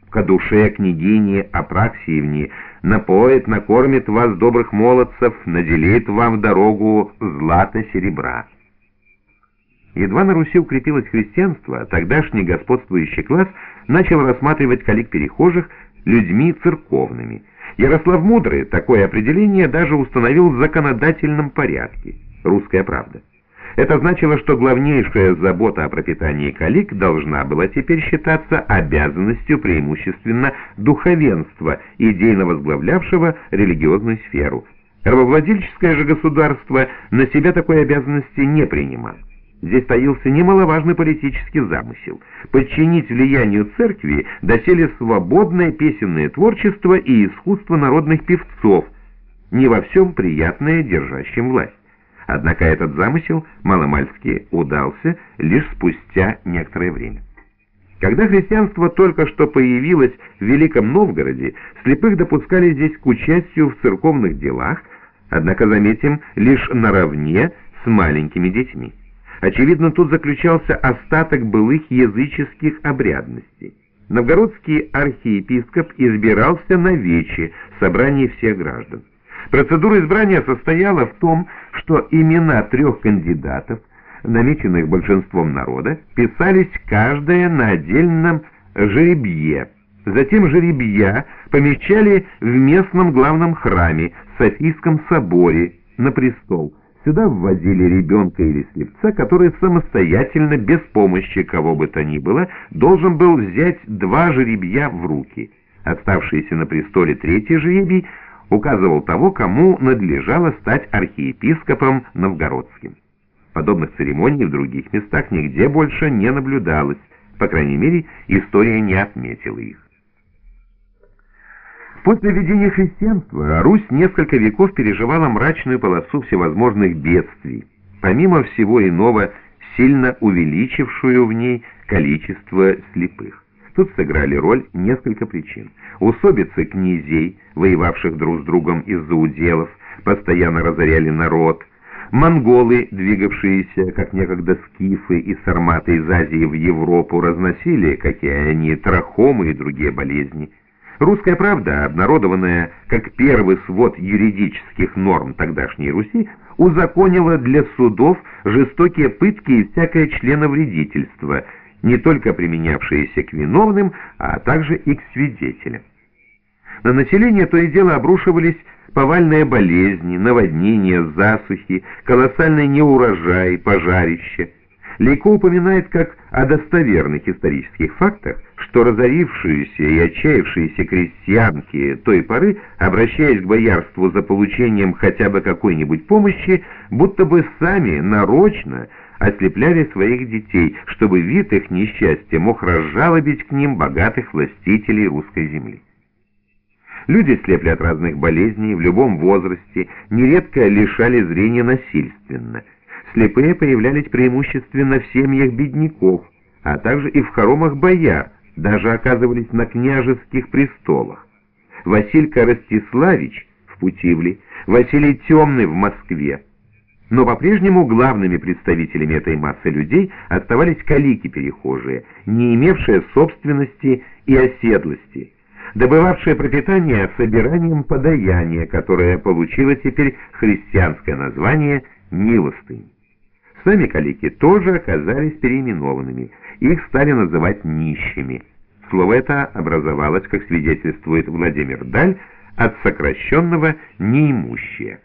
к душе княгини Апраксиевне, напоит, накормит вас, добрых молодцев, наделит вам в дорогу злата-серебра». Едва на Руси укрепилось христианство, тогдашний господствующий класс начал рассматривать калик перехожих людьми церковными. Ярослав Мудрый такое определение даже установил в законодательном порядке. «Русская правда». Это значило, что главнейшая забота о пропитании калик должна была теперь считаться обязанностью преимущественно духовенства, идейно возглавлявшего религиозную сферу. Рабовладельческое же государство на себя такой обязанности не принимало. Здесь таился немаловажный политический замысел – подчинить влиянию церкви доселе свободное песенное творчество и искусство народных певцов, не во всем приятное держащим власть. Однако этот замысел маломальски удался лишь спустя некоторое время. Когда христианство только что появилось в Великом Новгороде, слепых допускали здесь к участию в церковных делах, однако, заметим, лишь наравне с маленькими детьми. Очевидно, тут заключался остаток былых языческих обрядностей. Новгородский архиепископ избирался на вече, собрании всех граждан. Процедура избрания состояла в том, что имена 3 кандидатов, намеченных большинством народа, писались каждая на отдельном жеребье. Затем жеребья помещали в местном главном храме, Софийском соборе, на престол. Сюда вводили ребенка или слепца, который самостоятельно, без помощи кого бы то ни было, должен был взять 2 жеребья в руки. Оставшийся на престоле 3-й жеребий указывал того, кому надлежало стать архиепископом новгородским. Подобных церемоний в других местах нигде больше не наблюдалось, по крайней мере, история не отметила их. После введения христианства Русь несколько веков переживала мрачную полосу всевозможных бедствий, помимо всего иного, сильно увеличившую в ней количество слепых. Тут сыграли роль несколько причин. Усобицы князей, воевавших друг с другом из-за уделов, постоянно разоряли народ. Монголы, двигавшиеся, как некогда скифы и сарматы из Азии в Европу, разносили, какие они, трахомы и другие болезни. «Русская правда», обнародованная как первый свод юридических норм тогдашней Руси, узаконила для судов жестокие пытки и всякое членовредительство, не только применявшиеся к виновным, а также и к свидетелям. На население то и дело обрушивались повальные болезни, наводнения, засухи, колоссальный неурожай, пожарища. Лейко упоминает как о достоверных исторических фактах, что разорившиеся и отчаявшиеся крестьянки той поры, обращаясь к боярству за получением хотя бы какой-нибудь помощи, будто бы сами нарочно ослепляли своих детей, чтобы вид их несчастья мог разжалобить к ним богатых властителей русской земли. Люди слепли от разных болезней в любом возрасте, нередко лишали зрения насильственно. Слепые появлялись преимущественно в семьях бедняков, а также и в хоромах бояр, даже оказывались на княжеских престолах. Василька Ростиславич в Путивле, Василий Темный в Москве. Но по-прежнему главными представителями этой массы людей оставались калики-перехожие, не имевшие собственности и оседлости, добывавшие пропитание собиранием подаяния, которое получило теперь христианское название «милостынь». Сами калики тоже оказались переименованными, их стали называть нищими. Слово это образовалось, как свидетельствует Владимир Даль, от сокращенного «неимущие».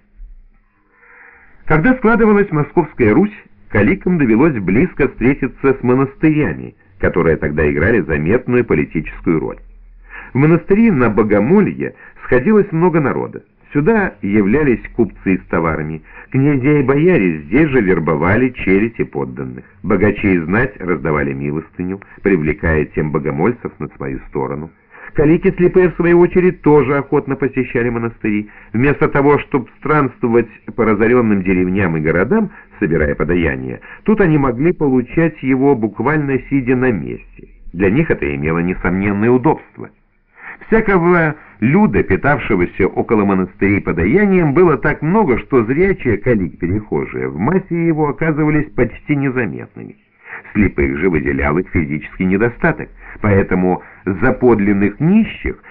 Когда складывалась Московская Русь, каликам довелось близко встретиться с монастырями, которые тогда играли заметную политическую роль. В монастыри на Богомолье сходилось много народа. Сюда являлись купцы с товарами. Князья и бояре здесь же вербовали челядь и подданных. Богачи и знать раздавали милостыню, привлекая тем богомольцев на свою сторону. Калики слепые, в свою очередь, тоже охотно посещали монастыри. Вместо того, чтобы странствовать по разоренным деревням и городам, собирая подаяние, тут они могли получать его буквально сидя на месте. Для них это имело несомненное удобство. Всякого люда, питавшегося около монастырей подаянием, было так много, что зрячие калик-перехожие в массе его оказывались почти незаметными. Слепых же выделял их физический недостаток, поэтому за подлинных нищих